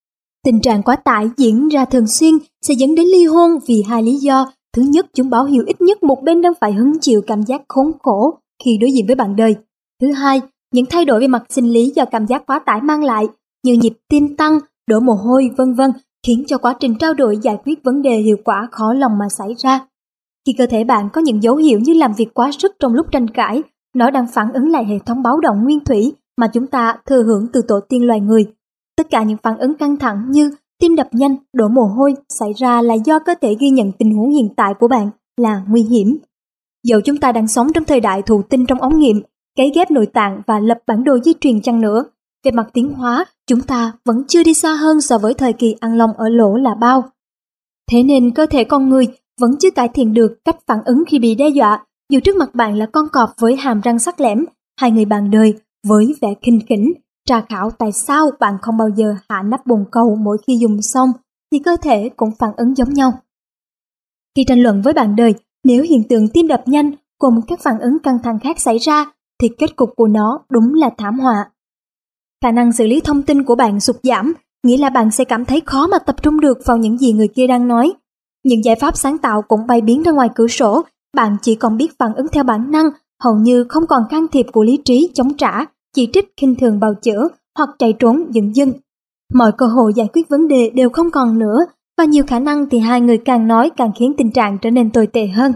Tình trạng quá tải diễn ra thường xuyên sẽ dẫn đến ly hôn vì hai lý do. Thứ nhất, chúng báo hiệu ít nhất một bên đang phải hứng chịu cảm giác khốn khổ khi đối diện với bạn đời. Thứ hai, những thay đổi về mặt sinh lý do cảm giác quá tải mang lại như nhịp tim tăng, đổ mồ hôi, vân vân khiến cho quá trình trao đổi giải quyết vấn đề hiệu quả khó lòng mà xảy ra. Khi cơ thể bạn có những dấu hiệu như làm việc quá sức trong lúc tranh cãi, nó đang phản ứng lại hệ thống báo động nguyên thủy mà chúng ta thừa hưởng từ tổ tiên loài người. Tất cả những phản ứng căng thẳng như tim đập nhanh, đổ mồ hôi xảy ra là do cơ thể ghi nhận tình huống hiện tại của bạn là nguy hiểm. Dẫu chúng ta đang sống trong thời đại thụ tinh trong ống nghiệm, cấy ghép nội tạng và lập bản đồ di truyền chăng nữa, về mặt tiến hóa, chúng ta vẫn chưa đi xa hơn so với thời kỳ ăn lông ở lỗ là bao. Thế nên cơ thể con người vẫn chưa cải thiện được cách phản ứng khi bị đe dọa, dù trước mặt bạn là con cọp với hàm răng sắc lẻm, hai người bạn đời với vẻ khinh khỉnh, tra khảo tại sao bạn không bao giờ hạ nắp bồn cầu mỗi khi dùng xong, thì cơ thể cũng phản ứng giống nhau. Khi tranh luận với bạn đời, nếu hiện tượng tim đập nhanh cùng các phản ứng căng thẳng khác xảy ra, thì kết cục của nó đúng là thảm họa. Khả năng xử lý thông tin của bạn sụt giảm, nghĩa là bạn sẽ cảm thấy khó mà tập trung được vào những gì người kia đang nói. Những giải pháp sáng tạo cũng bay biến ra ngoài cửa sổ, bạn chỉ còn biết phản ứng theo bản năng, hầu như không còn can thiệp của lý trí chống trả, chỉ trích, khinh thường bào chữa hoặc chạy trốn dửng dưng. Mọi cơ hội giải quyết vấn đề đều không còn nữa, và nhiều khả năng thì hai người càng nói càng khiến tình trạng trở nên tồi tệ hơn.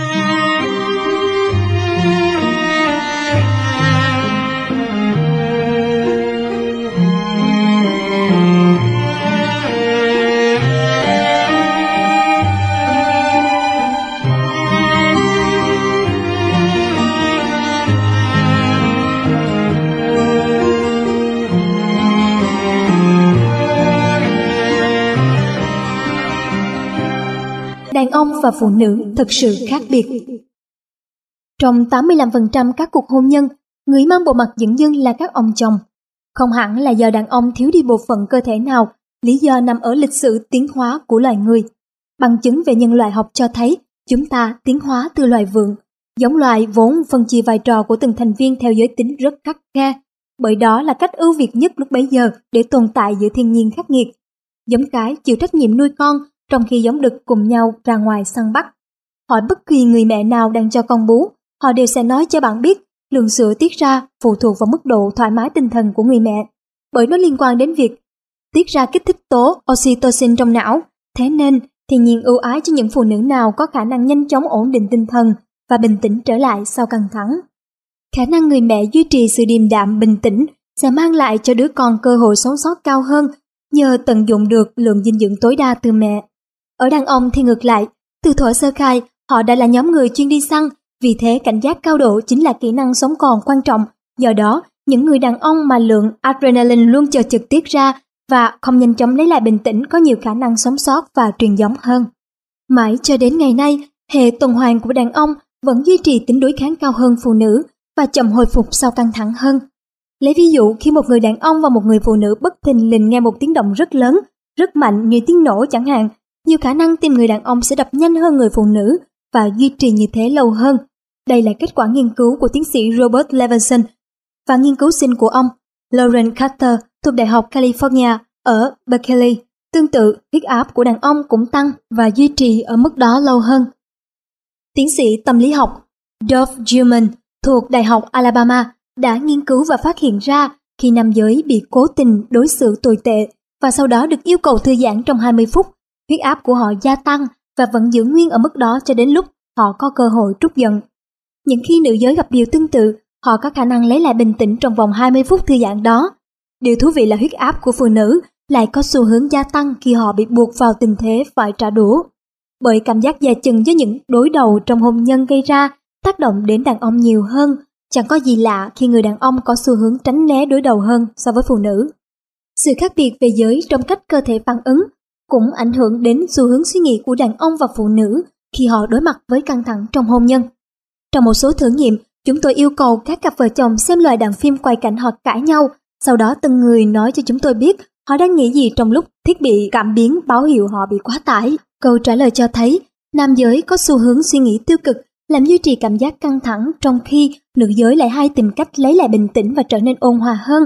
Đàn ông và phụ nữ thực sự khác biệt. Trong tám mươi lăm phần trăm các cuộc hôn nhân, người mang bộ mặt dửng dưng là các ông chồng. Không hẳn là do đàn ông thiếu đi bộ phận cơ thể nào, lý do nằm ở lịch sử tiến hóa của loài người. Bằng chứng về nhân loại học cho thấy chúng ta tiến hóa từ loài vượn. Giống loài vốn phân chia vai trò của từng thành viên theo giới tính rất khắt khe, bởi đó là cách ưu việt nhất lúc bấy giờ để tồn tại giữa thiên nhiên khắc nghiệt. Giống cái chịu trách nhiệm nuôi con, trong khi giống đực cùng nhau ra ngoài săn bắt. Hỏi bất kỳ người mẹ nào đang cho con bú, họ đều sẽ nói cho bạn biết lượng sữa tiết ra phụ thuộc vào mức độ thoải mái tinh thần của người mẹ, bởi nó liên quan đến việc tiết ra kích thích tố oxytocin trong não. Thế nên, thiên nhiên ưu ái cho những phụ nữ nào có khả năng nhanh chóng ổn định tinh thần và bình tĩnh trở lại sau căng thẳng. Khả năng người mẹ duy trì sự điềm đạm bình tĩnh sẽ mang lại cho đứa con cơ hội sống sót cao hơn nhờ tận dụng được lượng dinh dưỡng tối đa từ mẹ. Ở đàn ông thì ngược lại, từ thuở sơ khai, họ đã là nhóm người chuyên đi săn, vì thế cảnh giác cao độ chính là kỹ năng sống còn quan trọng. Do đó, những người đàn ông mà lượng adrenaline luôn chờ trực tiết ra và không nhanh chóng lấy lại bình tĩnh có nhiều khả năng sống sót và truyền giống hơn. Mãi cho đến ngày nay, hệ tuần hoàn của đàn ông vẫn duy trì tính đối kháng cao hơn phụ nữ và chậm hồi phục sau căng thẳng hơn. Lấy ví dụ, khi một người đàn ông và một người phụ nữ bất thình lình nghe một tiếng động rất lớn, rất mạnh như tiếng nổ chẳng hạn, nhiều khả năng tim người đàn ông sẽ đập nhanh hơn người phụ nữ và duy trì như thế lâu hơn. Đây là kết quả nghiên cứu của tiến sĩ Robert Levinson và nghiên cứu sinh của ông Lauren Carter thuộc Đại học California ở Berkeley. Tương tự, huyết áp của đàn ông cũng tăng và duy trì ở mức đó lâu hơn. Tiến sĩ tâm lý học Dov Gilman thuộc Đại học Alabama đã nghiên cứu và phát hiện ra khi nam giới bị cố tình đối xử tồi tệ và sau đó được yêu cầu thư giãn trong hai mươi phút, huyết áp của họ gia tăng và vẫn giữ nguyên ở mức đó cho đến lúc họ có cơ hội trút giận. Những khi nữ giới gặp điều tương tự, họ có khả năng lấy lại bình tĩnh trong vòng hai mươi phút thư giãn đó. Điều thú vị là huyết áp của phụ nữ lại có xu hướng gia tăng khi họ bị buộc vào tình thế phải trả đũa. Bởi cảm giác dè chừng với những đối đầu trong hôn nhân gây ra tác động đến đàn ông nhiều hơn, chẳng có gì lạ khi người đàn ông có xu hướng tránh né đối đầu hơn so với phụ nữ. Sự khác biệt về giới trong cách cơ thể phản ứng cũng ảnh hưởng đến xu hướng suy nghĩ của đàn ông và phụ nữ khi họ đối mặt với căng thẳng trong hôn nhân. Trong một số thử nghiệm, chúng tôi yêu cầu các cặp vợ chồng xem loại đoạn phim quay cảnh họ cãi nhau, sau đó từng người nói cho chúng tôi biết họ đang nghĩ gì trong lúc thiết bị cảm biến báo hiệu họ bị quá tải. Câu trả lời cho thấy, nam giới có xu hướng suy nghĩ tiêu cực làm duy trì cảm giác căng thẳng, trong khi nữ giới lại hay tìm cách lấy lại bình tĩnh và trở nên ôn hòa hơn.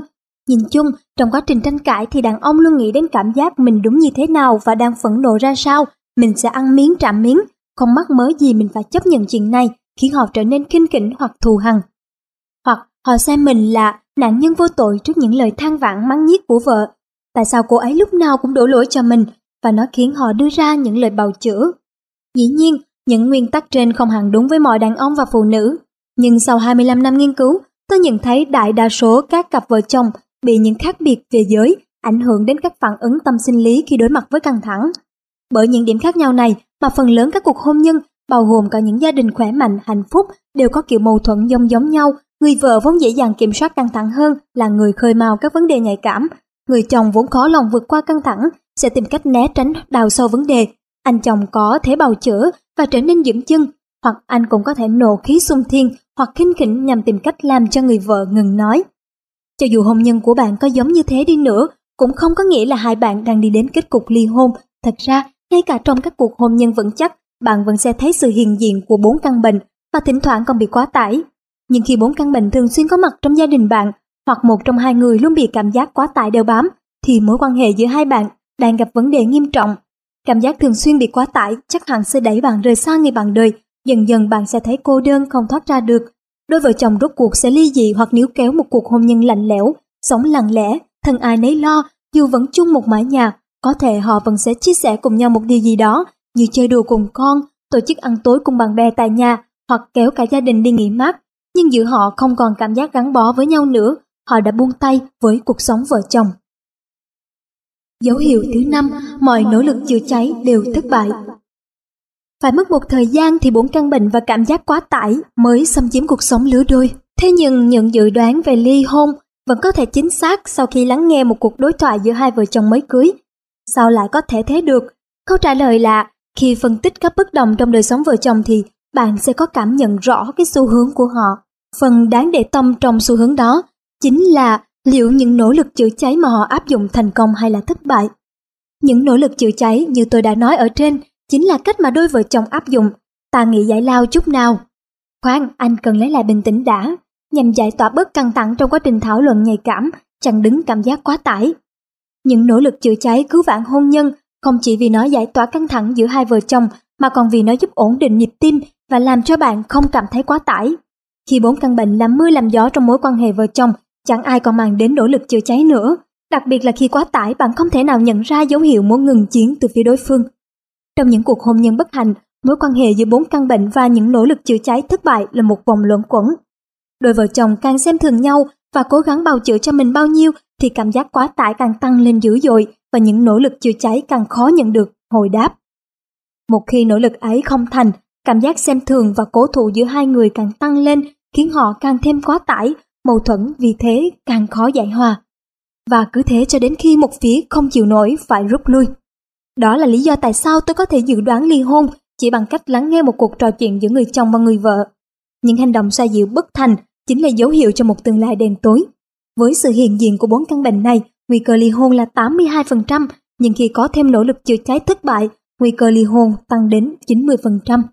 Nhìn chung, trong quá trình tranh cãi thì đàn ông luôn nghĩ đến cảm giác mình đúng như thế nào và đang phẫn nộ ra sao, mình sẽ ăn miếng trả miếng, không mắc mớ gì mình phải chấp nhận chuyện này, khiến họ trở nên khinh khỉnh hoặc thù hằn. Hoặc họ xem mình là nạn nhân vô tội trước những lời than vãn mắng nhiếc của vợ. Tại sao cô ấy lúc nào cũng đổ lỗi cho mình, và nó khiến họ đưa ra những lời bào chữa. Dĩ nhiên, những nguyên tắc trên không hẳn đúng với mọi đàn ông và phụ nữ. Nhưng sau hai mươi lăm năm nghiên cứu, tôi nhận thấy đại đa số các cặp vợ chồng bị những khác biệt về giới ảnh hưởng đến các phản ứng tâm sinh lý khi đối mặt với căng thẳng. Bởi những điểm khác nhau này mà phần lớn các cuộc hôn nhân, bao gồm cả những gia đình khỏe mạnh, hạnh phúc, đều có kiểu mâu thuẫn giống giống nhau. Người vợ vốn dễ dàng kiểm soát căng thẳng hơn là người khơi mào các vấn đề nhạy cảm. Người chồng vốn khó lòng vượt qua căng thẳng sẽ tìm cách né tránh đào sâu vấn đề. Anh chồng có thể bào chữa và trở nên dửng dưng, hoặc anh cũng có thể nộ khí xung thiên hoặc khinh khỉnh nhằm tìm cách làm cho người vợ ngừng nói. Cho dù hôn nhân của bạn có giống như thế đi nữa, cũng không có nghĩa là hai bạn đang đi đến kết cục ly hôn. Thật ra, ngay cả trong các cuộc hôn nhân vững chắc, bạn vẫn sẽ thấy sự hiện diện của bốn căn bệnh và thỉnh thoảng còn bị quá tải. Nhưng khi bốn căn bệnh thường xuyên có mặt trong gia đình bạn, hoặc một trong hai người luôn bị cảm giác quá tải đeo bám, thì mối quan hệ giữa hai bạn đang gặp vấn đề nghiêm trọng. Cảm giác thường xuyên bị quá tải chắc hẳn sẽ đẩy bạn rời xa người bạn đời. Dần dần bạn sẽ thấy cô đơn không thoát ra được. Đôi vợ chồng rốt cuộc sẽ ly dị hoặc níu kéo một cuộc hôn nhân lạnh lẽo, sống lặng lẽ, thân ai nấy lo. Dù vẫn chung một mái nhà, có thể họ vẫn sẽ chia sẻ cùng nhau một điều gì đó, như chơi đùa cùng con, tổ chức ăn tối cùng bạn bè tại nhà, hoặc kéo cả gia đình đi nghỉ mát. Nhưng giữa họ không còn cảm giác gắn bó với nhau nữa, họ đã buông tay với cuộc sống vợ chồng. Dấu hiệu thứ năm, mọi nỗ lực chữa cháy đều thất bại. Phải mất một thời gian thì bốn căn bệnh và cảm giác quá tải mới xâm chiếm cuộc sống lứa đôi. Thế nhưng những dự đoán về ly hôn vẫn có thể chính xác sau khi lắng nghe một cuộc đối thoại giữa hai vợ chồng mới cưới. Sao lại có thể thế được? Câu trả lời là khi phân tích các bất đồng trong đời sống vợ chồng thì bạn sẽ có cảm nhận rõ cái xu hướng của họ. Phần đáng để tâm trong xu hướng đó chính là liệu những nỗ lực chữa cháy mà họ áp dụng thành công hay là thất bại. Những nỗ lực chữa cháy như tôi đã nói ở trên chính là cách mà đôi vợ chồng áp dụng. Ta nghĩ giải lao chút nào. Khoan, anh cần lấy lại bình tĩnh đã, nhằm giải tỏa bớt căng thẳng trong quá trình thảo luận nhạy cảm, chặn đứng cảm giác quá tải. Những nỗ lực chữa cháy cứu vãn hôn nhân không chỉ vì nó giải tỏa căng thẳng giữa hai vợ chồng, mà còn vì nó giúp ổn định nhịp tim và làm cho bạn không cảm thấy quá tải. Khi bốn căn bệnh làm mưa làm gió trong mối quan hệ vợ chồng, chẳng ai còn mang đến nỗ lực chữa cháy nữa. Đặc biệt là khi quá tải, bạn không thể nào nhận ra dấu hiệu muốn ngừng chiến từ phía đối phương. Trong những cuộc hôn nhân bất hạnh, mối quan hệ giữa bốn căn bệnh và những nỗ lực chữa cháy thất bại là một vòng luẩn quẩn. Đôi vợ chồng càng xem thường nhau và cố gắng bào chữa cho mình bao nhiêu thì cảm giác quá tải càng tăng lên dữ dội và những nỗ lực chữa cháy càng khó nhận được hồi đáp. Một khi nỗ lực ấy không thành, cảm giác xem thường và cố thụ giữa hai người càng tăng lên, khiến họ càng thêm quá tải, mâu thuẫn vì thế càng khó giải hòa. Và cứ thế cho đến khi một phía không chịu nổi phải rút lui. Đó là lý do tại sao tôi có thể dự đoán ly hôn chỉ bằng cách lắng nghe một cuộc trò chuyện giữa người chồng và người vợ. Những hành động xoa dịu bất thành chính là dấu hiệu cho một tương lai đen tối. Với sự hiện diện của bốn căn bệnh này, nguy cơ ly hôn là tám mươi hai phần trăm, nhưng khi có thêm nỗ lực chữa cháy thất bại, nguy cơ ly hôn tăng đến chín mươi phần trăm.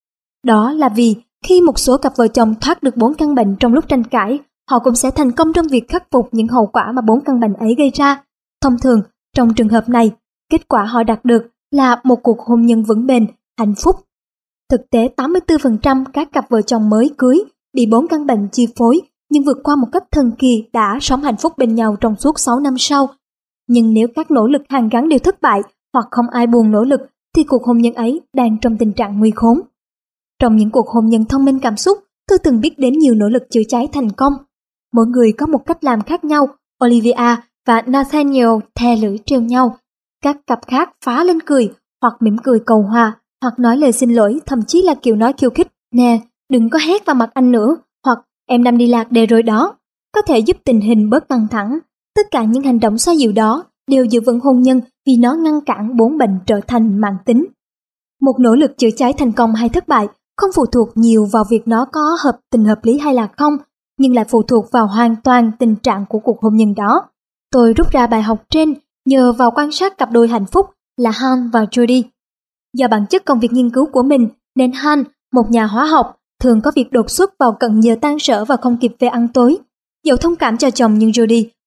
Đó là vì khi một số cặp vợ chồng thoát được bốn căn bệnh trong lúc tranh cãi, họ cũng sẽ thành công trong việc khắc phục những hậu quả mà bốn căn bệnh ấy gây ra. Thông thường, trong trường hợp này, kết quả họ đạt được là một cuộc hôn nhân vững bền, hạnh phúc. Thực tế, tám mươi tư phần trăm các cặp vợ chồng mới cưới bị bốn căn bệnh chi phối nhưng vượt qua một cách thần kỳ đã sống hạnh phúc bên nhau trong suốt sáu năm sau. Nhưng nếu các nỗ lực hàn gắn đều thất bại hoặc không ai buồn nỗ lực thì cuộc hôn nhân ấy đang trong tình trạng nguy khốn. Trong những cuộc hôn nhân thông minh cảm xúc, tôi từng biết đến nhiều nỗ lực chữa cháy thành công. Mỗi người có một cách làm khác nhau. Olivia và Nathaniel thè lưỡi trêu nhau. Các cặp khác phá lên cười, hoặc mỉm cười cầu hòa, hoặc nói lời xin lỗi, thậm chí là kiểu nói khiêu khích. Nè, đừng có hét vào mặt anh nữa, hoặc em đang đi lạc đề rồi đó. Có thể giúp tình hình bớt căng thẳng. Tất cả những hành động xoa dịu đó đều giữ vững hôn nhân vì nó ngăn cản bốn bệnh trở thành mãn tính. Một nỗ lực chữa cháy thành công hay thất bại không phụ thuộc nhiều vào việc nó có hợp tình hợp lý hay là không, nhưng lại phụ thuộc vào hoàn toàn tình trạng của cuộc hôn nhân đó. Tôi rút ra bài học trên nhờ vào quan sát cặp đôi hạnh phúc là Han và Jody. Do bản chất công việc nghiên cứu của mình nên Han, một nhà hóa học, thường có việc đột xuất vào cận giờ tan sở và không kịp về ăn tối. Dẫu thông cảm cho chồng nhưng Jody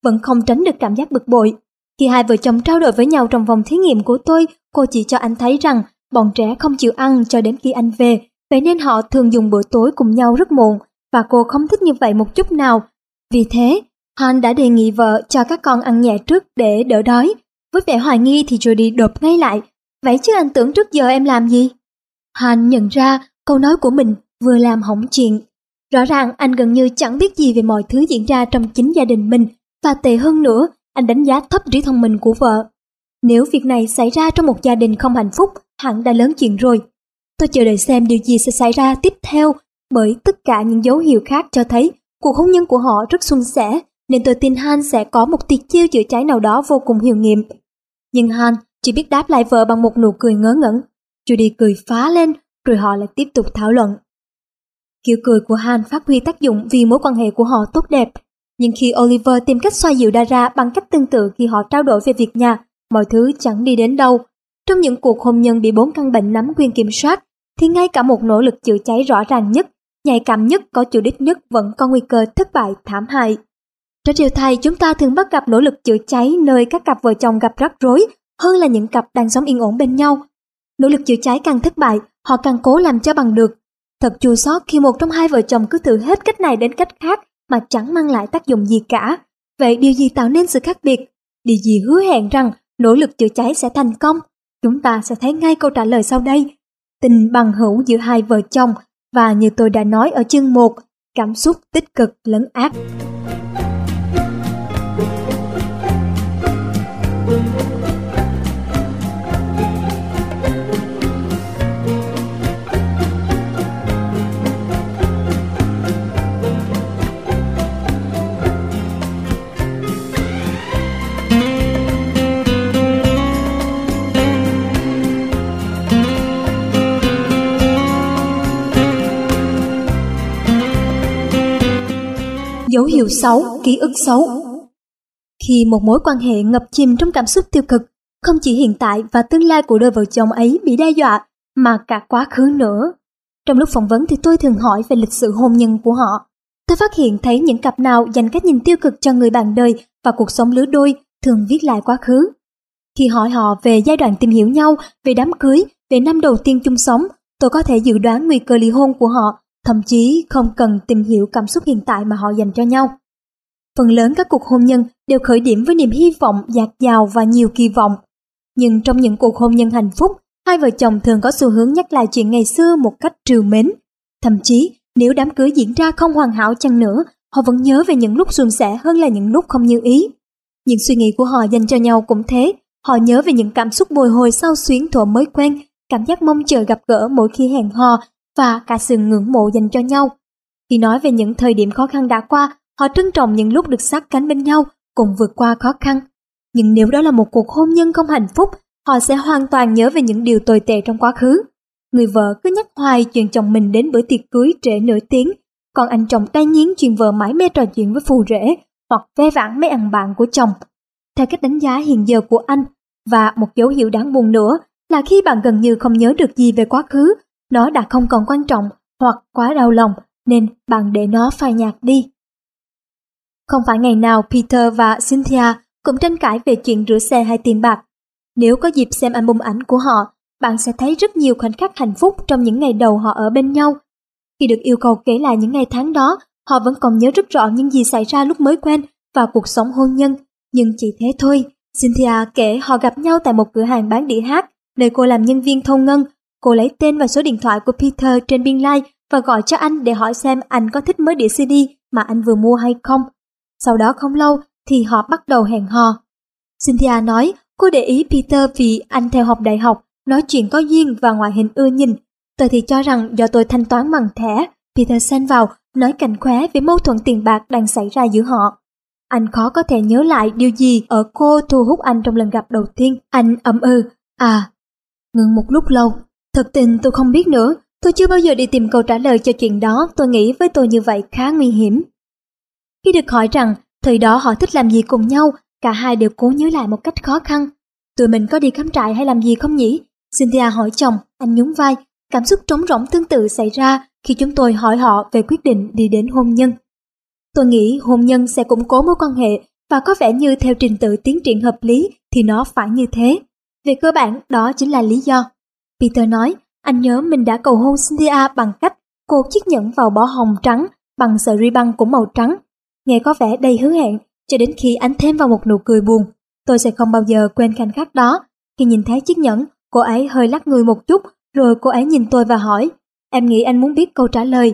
vẫn không tránh được cảm giác bực bội. Khi hai vợ chồng trao đổi với nhau trong phòng thí nghiệm của tôi, cô chỉ cho anh thấy rằng bọn trẻ không chịu ăn cho đến khi anh về, vậy nên họ thường dùng bữa tối cùng nhau rất muộn, và cô không thích như vậy một chút nào. Vì thế, Han đã đề nghị vợ cho các con ăn nhẹ trước để đỡ đói. Với vẻ hoài nghi thì Judy đột ngay lại. Vậy chứ anh tưởng trước giờ em làm gì? Han nhận ra câu nói của mình vừa làm hỏng chuyện. Rõ ràng anh gần như chẳng biết gì về mọi thứ diễn ra trong chính gia đình mình, và tệ hơn nữa, anh đánh giá thấp trí thông minh của vợ. Nếu việc này xảy ra trong một gia đình không hạnh phúc, hẳn đã lớn chuyện rồi. Tôi chờ đợi xem điều gì sẽ xảy ra tiếp theo, bởi tất cả những dấu hiệu khác cho thấy cuộc hôn nhân của họ rất suôn sẻ, nên tôi tin Han sẽ có một tuyệt chiêu chữa cháy nào đó vô cùng hiệu nghiệm. Nhưng Han chỉ biết đáp lại vợ bằng một nụ cười ngớ ngẩn. Judy cười phá lên, rồi họ lại tiếp tục thảo luận. Kiểu cười của Han phát huy tác dụng vì mối quan hệ của họ tốt đẹp. Nhưng khi Oliver tìm cách xoa dịu Dara bằng cách tương tự khi họ trao đổi về việc nhà, mọi thứ chẳng đi đến đâu. Trong những cuộc hôn nhân bị bốn căn bệnh nắm quyền kiểm soát, thì ngay cả một nỗ lực chữa cháy rõ ràng nhất, nhạy cảm nhất, có chủ đích nhất vẫn có nguy cơ thất bại thảm hại. Trái điều thay, chúng ta thường bắt gặp nỗ lực chữa cháy nơi các cặp vợ chồng gặp rắc rối hơn là những cặp đang sống yên ổn bên nhau. Nỗ lực chữa cháy càng thất bại, họ càng cố làm cho bằng được. Thật chua xót khi một trong hai vợ chồng cứ thử hết cách này đến cách khác mà chẳng mang lại tác dụng gì cả. Vậy điều gì tạo nên sự khác biệt? Điều gì hứa hẹn rằng nỗ lực chữa cháy sẽ thành công? Chúng ta sẽ thấy ngay câu trả lời sau đây. Tình bằng hữu giữa hai vợ chồng, và như tôi đã nói ở chương một, cảm xúc tích cực lấn át. Dấu hiệu sáu, ký ức xấu. Khi một mối quan hệ ngập chìm trong cảm xúc tiêu cực, không chỉ hiện tại và tương lai của đôi vợ chồng ấy bị đe dọa, mà cả quá khứ nữa. Trong lúc phỏng vấn thì tôi thường hỏi về lịch sử hôn nhân của họ. Tôi phát hiện thấy những cặp nào dành cách nhìn tiêu cực cho người bạn đời và cuộc sống lứa đôi thường viết lại quá khứ. Khi hỏi họ về giai đoạn tìm hiểu nhau, về đám cưới, về năm đầu tiên chung sống, tôi có thể dự đoán nguy cơ ly hôn của họ, thậm chí không cần tìm hiểu cảm xúc hiện tại mà họ dành cho nhau. Phần lớn các cuộc hôn nhân đều khởi điểm với niềm hy vọng dạt dào và nhiều kỳ vọng. Nhưng trong những cuộc hôn nhân hạnh phúc, hai vợ chồng thường có xu hướng nhắc lại chuyện ngày xưa một cách trìu mến. Thậm chí, nếu đám cưới diễn ra không hoàn hảo chăng nữa, họ vẫn nhớ về những lúc suôn sẻ hơn là những lúc không như ý. Những suy nghĩ của họ dành cho nhau cũng thế. Họ nhớ về những cảm xúc bồi hồi xao xuyến thuở mới quen, cảm giác mong chờ gặp gỡ mỗi khi hẹn hò, và cả sự ngưỡng mộ dành cho nhau. Khi nói về những thời điểm khó khăn đã qua, họ trân trọng những lúc được sát cánh bên nhau, cùng vượt qua khó khăn. Nhưng nếu đó là một cuộc hôn nhân không hạnh phúc, họ sẽ hoàn toàn nhớ về những điều tồi tệ trong quá khứ. Người vợ cứ nhắc hoài chuyện chồng mình đến bữa tiệc cưới trễ nửa tiếng, còn anh chồng đay nghiến chuyện vợ mãi mê trò chuyện với phù rể hoặc ve vãn mấy ăn bạn của chồng. Theo cách đánh giá hiện giờ của anh, và một dấu hiệu đáng buồn nữa là khi bạn gần như không nhớ được gì về quá khứ, nó đã không còn quan trọng hoặc quá đau lòng, nên bạn để nó phai nhạt đi. Không phải ngày nào Peter và Cynthia cũng tranh cãi về chuyện rửa xe hay tiền bạc. Nếu có dịp xem album ảnh của họ, bạn sẽ thấy rất nhiều khoảnh khắc hạnh phúc trong những ngày đầu họ ở bên nhau. Khi được yêu cầu kể lại những ngày tháng đó, họ vẫn còn nhớ rất rõ những gì xảy ra lúc mới quen và cuộc sống hôn nhân. Nhưng chỉ thế thôi. Cynthia kể họ gặp nhau tại một cửa hàng bán đĩa hát, nơi cô làm nhân viên thâu ngân. Cô lấy tên và số điện thoại của Peter trên biên lai và gọi cho anh để hỏi xem anh có thích mới đĩa xê đê mà anh vừa mua hay không. Sau đó không lâu thì họ bắt đầu hẹn hò. Cynthia nói cô để ý Peter vì anh theo học đại học, nói chuyện có duyên và ngoại hình ưa nhìn. Tôi thì cho rằng do tôi thanh toán bằng thẻ. Peter xen vào, nói cạnh khóe về mâu thuẫn tiền bạc đang xảy ra giữa họ. Anh khó có thể nhớ lại điều gì ở cô thu hút anh trong lần gặp đầu tiên. Anh ậm ừ, à, ngừng một lúc lâu. Thật tình tôi không biết nữa, tôi chưa bao giờ đi tìm câu trả lời cho chuyện đó, tôi nghĩ với tôi như vậy khá nguy hiểm. Khi được hỏi rằng thời đó họ thích làm gì cùng nhau, cả hai đều cố nhớ lại một cách khó khăn. Tụi mình có đi cắm trại hay làm gì không nhỉ? Cynthia hỏi chồng, anh nhún vai. Cảm xúc trống rỗng tương tự xảy ra khi chúng tôi hỏi họ về quyết định đi đến hôn nhân. Tôi nghĩ hôn nhân sẽ củng cố mối quan hệ và có vẻ như theo trình tự tiến triển hợp lý thì nó phải như thế. Về cơ bản, đó chính là lý do. Peter nói, anh nhớ mình đã cầu hôn Cynthia bằng cách cột chiếc nhẫn vào bó hồng trắng bằng sợi ri băng cũng màu trắng. Nghe có vẻ đầy hứa hẹn, cho đến khi anh thêm vào một nụ cười buồn. Tôi sẽ không bao giờ quên khoảnh khắc đó. Khi nhìn thấy chiếc nhẫn, cô ấy hơi lắc người một chút, rồi cô ấy nhìn tôi và hỏi, em nghĩ anh muốn biết câu trả lời.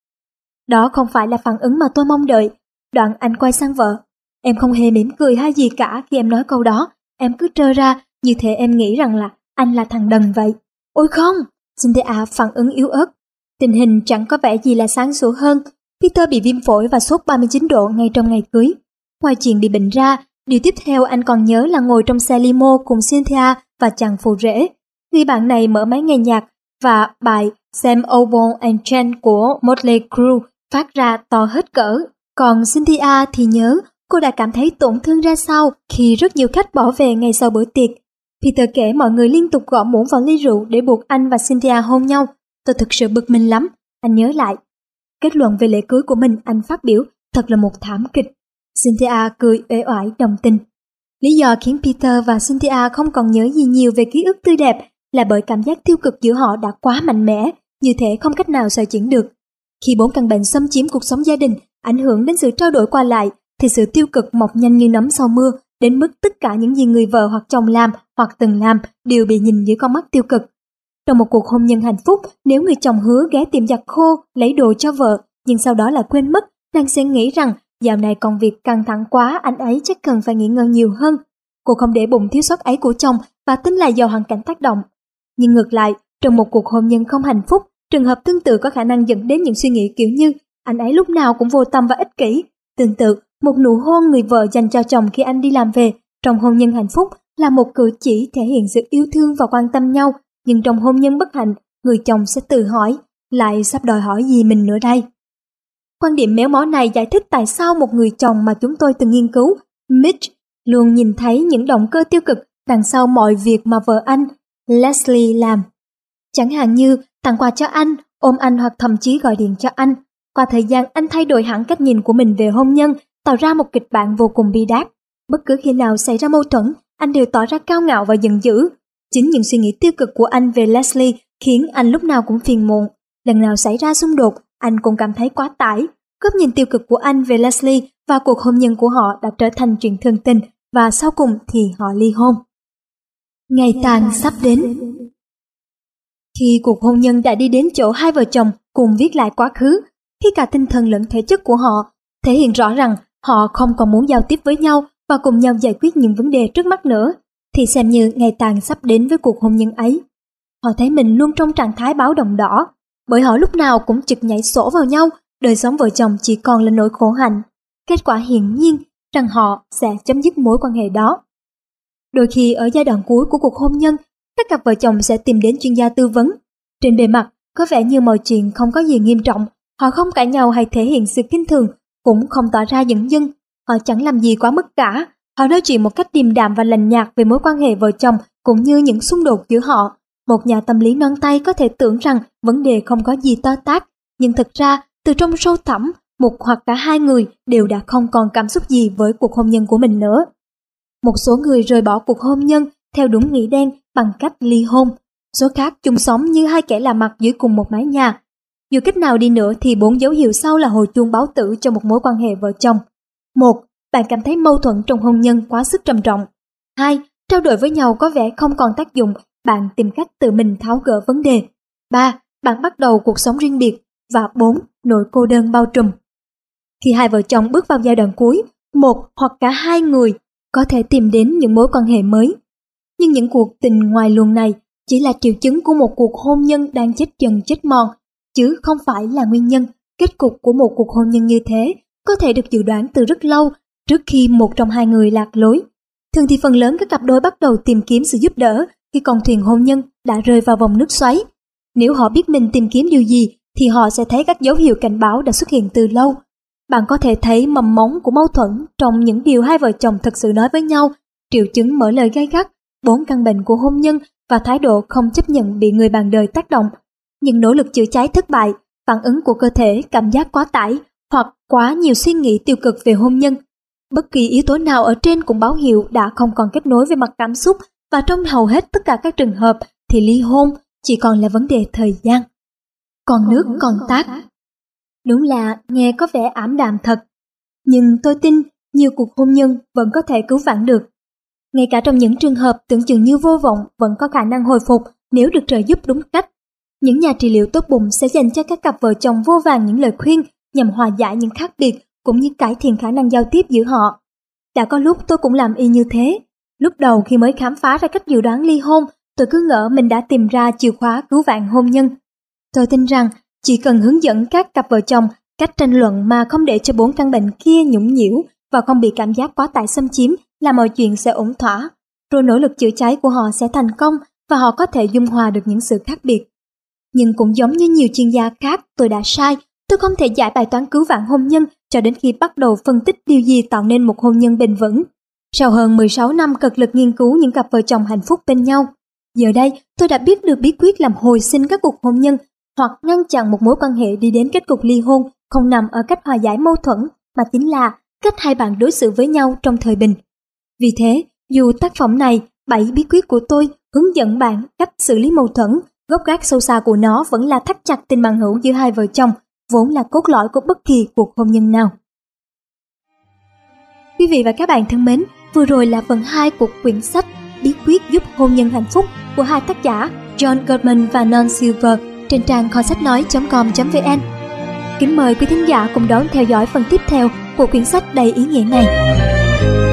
Đó không phải là phản ứng mà tôi mong đợi. Đoạn anh quay sang vợ. Em không hề mỉm cười hay gì cả khi em nói câu đó. Em cứ trơ ra, như thế em nghĩ rằng là anh là thằng đần vậy. Ôi không! Cynthia phản ứng yếu ớt. Tình hình chẳng có vẻ gì là sáng sủa hơn. Peter bị viêm phổi và sốt ba mươi chín độ ngay trong ngày cưới. Ngoài chuyện bị bệnh ra, điều tiếp theo anh còn nhớ là ngồi trong xe limo cùng Cynthia và chàng phù rể. Người bạn này mở máy nghe nhạc và bài Sam Albarn and Chen của Motley Crue phát ra to hết cỡ. Còn Cynthia thì nhớ cô đã cảm thấy tổn thương ra sao khi rất nhiều khách bỏ về ngay sau bữa tiệc. Peter kể mọi người liên tục gõ muỗng vào ly rượu để buộc anh và Cynthia hôn nhau. Tôi thực sự bực mình lắm. Anh nhớ lại. Kết luận về lễ cưới của mình, anh phát biểu thật là một thảm kịch. Cynthia cười uể oải đồng tình. Lý do khiến Peter và Cynthia không còn nhớ gì nhiều về ký ức tươi đẹp là bởi cảm giác tiêu cực giữa họ đã quá mạnh mẽ, như thể không cách nào xoay chuyển được. Khi bốn căn bệnh xâm chiếm cuộc sống gia đình, ảnh hưởng đến sự trao đổi qua lại, thì sự tiêu cực mọc nhanh như nấm sau mưa, đến mức tất cả những gì người vợ hoặc chồng làm hoặc từng làm đều bị nhìn dưới con mắt tiêu cực. Trong một cuộc hôn nhân hạnh phúc, nếu người chồng hứa ghé tiệm giặt khô lấy đồ cho vợ, nhưng sau đó lại quên mất, nàng sẽ nghĩ rằng dạo này công việc căng thẳng quá, anh ấy chắc cần phải nghỉ ngơi nhiều hơn. Cô không để bụng thiếu sót ấy của chồng và tính là do hoàn cảnh tác động. Nhưng ngược lại, trong một cuộc hôn nhân không hạnh phúc, trường hợp tương tự có khả năng dẫn đến những suy nghĩ kiểu như anh ấy lúc nào cũng vô tâm và ích kỷ. Tương tự, một nụ hôn người vợ dành cho chồng khi anh đi làm về trong hôn nhân hạnh phúc là một cử chỉ thể hiện sự yêu thương và quan tâm nhau, nhưng trong hôn nhân bất hạnh, người chồng sẽ tự hỏi, lại sắp đòi hỏi gì mình nữa đây? Quan điểm méo mó này giải thích tại sao một người chồng mà chúng tôi từng nghiên cứu, Mitch, luôn nhìn thấy những động cơ tiêu cực đằng sau mọi việc mà vợ anh, Leslie, làm. Chẳng hạn như tặng quà cho anh, ôm anh hoặc thậm chí gọi điện cho anh. Qua thời gian, anh thay đổi hẳn cách nhìn của mình về hôn nhân, tạo ra một kịch bản vô cùng bi đát. Bất cứ khi nào xảy ra mâu thuẫn, anh đều tỏ ra cao ngạo và giận dữ. Chính những suy nghĩ tiêu cực của anh về Leslie khiến anh lúc nào cũng phiền muộn. Lần nào xảy ra xung đột, anh cũng cảm thấy quá tải. Góc nhìn tiêu cực của anh về Leslie và cuộc hôn nhân của họ đã trở thành chuyện thường tình và sau cùng thì họ ly hôn. Ngày tàn sắp đến. Khi cuộc hôn nhân đã đi đến chỗ hai vợ chồng cùng viết lại quá khứ, khi cả tinh thần lẫn thể chất của họ thể hiện rõ rằng họ không còn muốn giao tiếp với nhau và cùng nhau giải quyết những vấn đề trước mắt nữa, thì xem như ngày tàn sắp đến với cuộc hôn nhân ấy. Họ thấy mình luôn trong trạng thái báo động đỏ, bởi họ lúc nào cũng chực nhảy sổ vào nhau, đời sống vợ chồng chỉ còn là nỗi khổ hạnh. Kết quả hiển nhiên rằng họ sẽ chấm dứt mối quan hệ đó. Đôi khi ở giai đoạn cuối của cuộc hôn nhân, các cặp vợ chồng sẽ tìm đến chuyên gia tư vấn. Trên bề mặt, có vẻ như mọi chuyện không có gì nghiêm trọng, họ không cãi nhau hay thể hiện sự kinh thường, cũng không tỏ ra dửng dưng, họ chẳng làm gì quá mức cả. Họ nói chuyện một cách điềm đạm và lạnh nhạt về mối quan hệ vợ chồng cũng như những xung đột giữa họ. Một nhà tâm lý non tay có thể tưởng rằng vấn đề không có gì to tát, nhưng thực ra từ trong sâu thẳm, một hoặc cả hai người đều đã không còn cảm xúc gì với cuộc hôn nhân của mình nữa. Một số người rời bỏ cuộc hôn nhân theo đúng nghĩa đen bằng cách ly hôn. Số khác chung sống như hai kẻ lạ mặt dưới cùng một mái nhà. Dù cách nào đi nữa thì bốn dấu hiệu sau là hồi chuông báo tử cho một mối quan hệ vợ chồng. Một, bạn cảm thấy mâu thuẫn trong hôn nhân quá sức trầm trọng. Hai, trao đổi với nhau có vẻ không còn tác dụng, bạn tìm cách tự mình tháo gỡ vấn đề. Ba, bạn bắt đầu cuộc sống riêng biệt. Và bốn, nỗi cô đơn bao trùm. Khi hai vợ chồng bước vào giai đoạn cuối, một hoặc cả hai người có thể tìm đến những mối quan hệ mới. Nhưng những cuộc tình ngoài luồng này chỉ là triệu chứng của một cuộc hôn nhân đang chết dần chết mòn, chứ không phải là nguyên nhân. Kết cục của một cuộc hôn nhân như thế có thể được dự đoán từ rất lâu trước khi một trong hai người lạc lối. Thường thì phần lớn các cặp đôi bắt đầu tìm kiếm sự giúp đỡ khi con thuyền hôn nhân đã rơi vào vòng nước xoáy. Nếu họ biết mình tìm kiếm điều gì thì họ sẽ thấy các dấu hiệu cảnh báo đã xuất hiện từ lâu. Bạn có thể thấy mầm mống của mâu thuẫn trong những điều hai vợ chồng thực sự nói với nhau, triệu chứng mở lời gay gắt, bốn căn bệnh của hôn nhân và thái độ không chấp nhận bị người bạn đời tác động. Những nỗ lực chữa cháy thất bại, phản ứng của cơ thể, cảm giác quá tải hoặc quá nhiều suy nghĩ tiêu cực về hôn nhân. Bất kỳ yếu tố nào ở trên cũng báo hiệu đã không còn kết nối về mặt cảm xúc, và trong hầu hết tất cả các trường hợp thì ly hôn chỉ còn là vấn đề thời gian. Còn nước còn tát. Đúng là nghe có vẻ ảm đạm thật, nhưng tôi tin nhiều cuộc hôn nhân vẫn có thể cứu vãn được. Ngay cả trong những trường hợp tưởng chừng như vô vọng vẫn có khả năng hồi phục nếu được trợ giúp đúng cách. Những nhà trị liệu tốt bụng sẽ dành cho các cặp vợ chồng vô vàn những lời khuyên nhằm hòa giải những khác biệt cũng như cải thiện khả năng giao tiếp giữa họ. Đã có lúc tôi cũng làm y như thế. Lúc đầu khi mới khám phá ra cách dự đoán ly hôn, tôi cứ ngỡ mình đã tìm ra chìa khóa cứu vãn hôn nhân. Tôi tin rằng chỉ cần hướng dẫn các cặp vợ chồng cách tranh luận mà không để cho bốn căn bệnh kia nhũng nhiễu và không bị cảm giác quá tải xâm chiếm là mọi chuyện sẽ ổn thỏa. Rồi nỗ lực chữa cháy của họ sẽ thành công và họ có thể dung hòa được những sự khác biệt. Nhưng cũng giống như nhiều chuyên gia khác, tôi đã sai. Tôi không thể giải bài toán cứu vãn hôn nhân cho đến khi bắt đầu phân tích điều gì tạo nên một hôn nhân bền vững. Sau hơn mười sáu năm cật lực nghiên cứu những cặp vợ chồng hạnh phúc bên nhau, giờ đây tôi đã biết được bí quyết làm hồi sinh các cuộc hôn nhân hoặc ngăn chặn một mối quan hệ đi đến kết cục ly hôn không nằm ở cách hòa giải mâu thuẫn, mà chính là cách hai bạn đối xử với nhau trong thời bình. Vì thế, dù tác phẩm này, bảy bí quyết của tôi, hướng dẫn bạn cách xử lý mâu thuẫn, gốc gác sâu xa của nó vẫn là thắt chặt tình bằng hữu giữa hai vợ chồng, vốn là cốt lõi của bất kỳ cuộc hôn nhân nào. Quý vị và các bạn thân mến, vừa rồi là phần hai của quyển sách Bí quyết giúp hôn nhân hạnh phúc của hai tác giả John Gottman và Non Silver trên trang kho sách nói chấm com chấm vn. Kính mời quý thính giả cùng đón theo dõi phần tiếp theo của quyển sách đầy ý nghĩa này.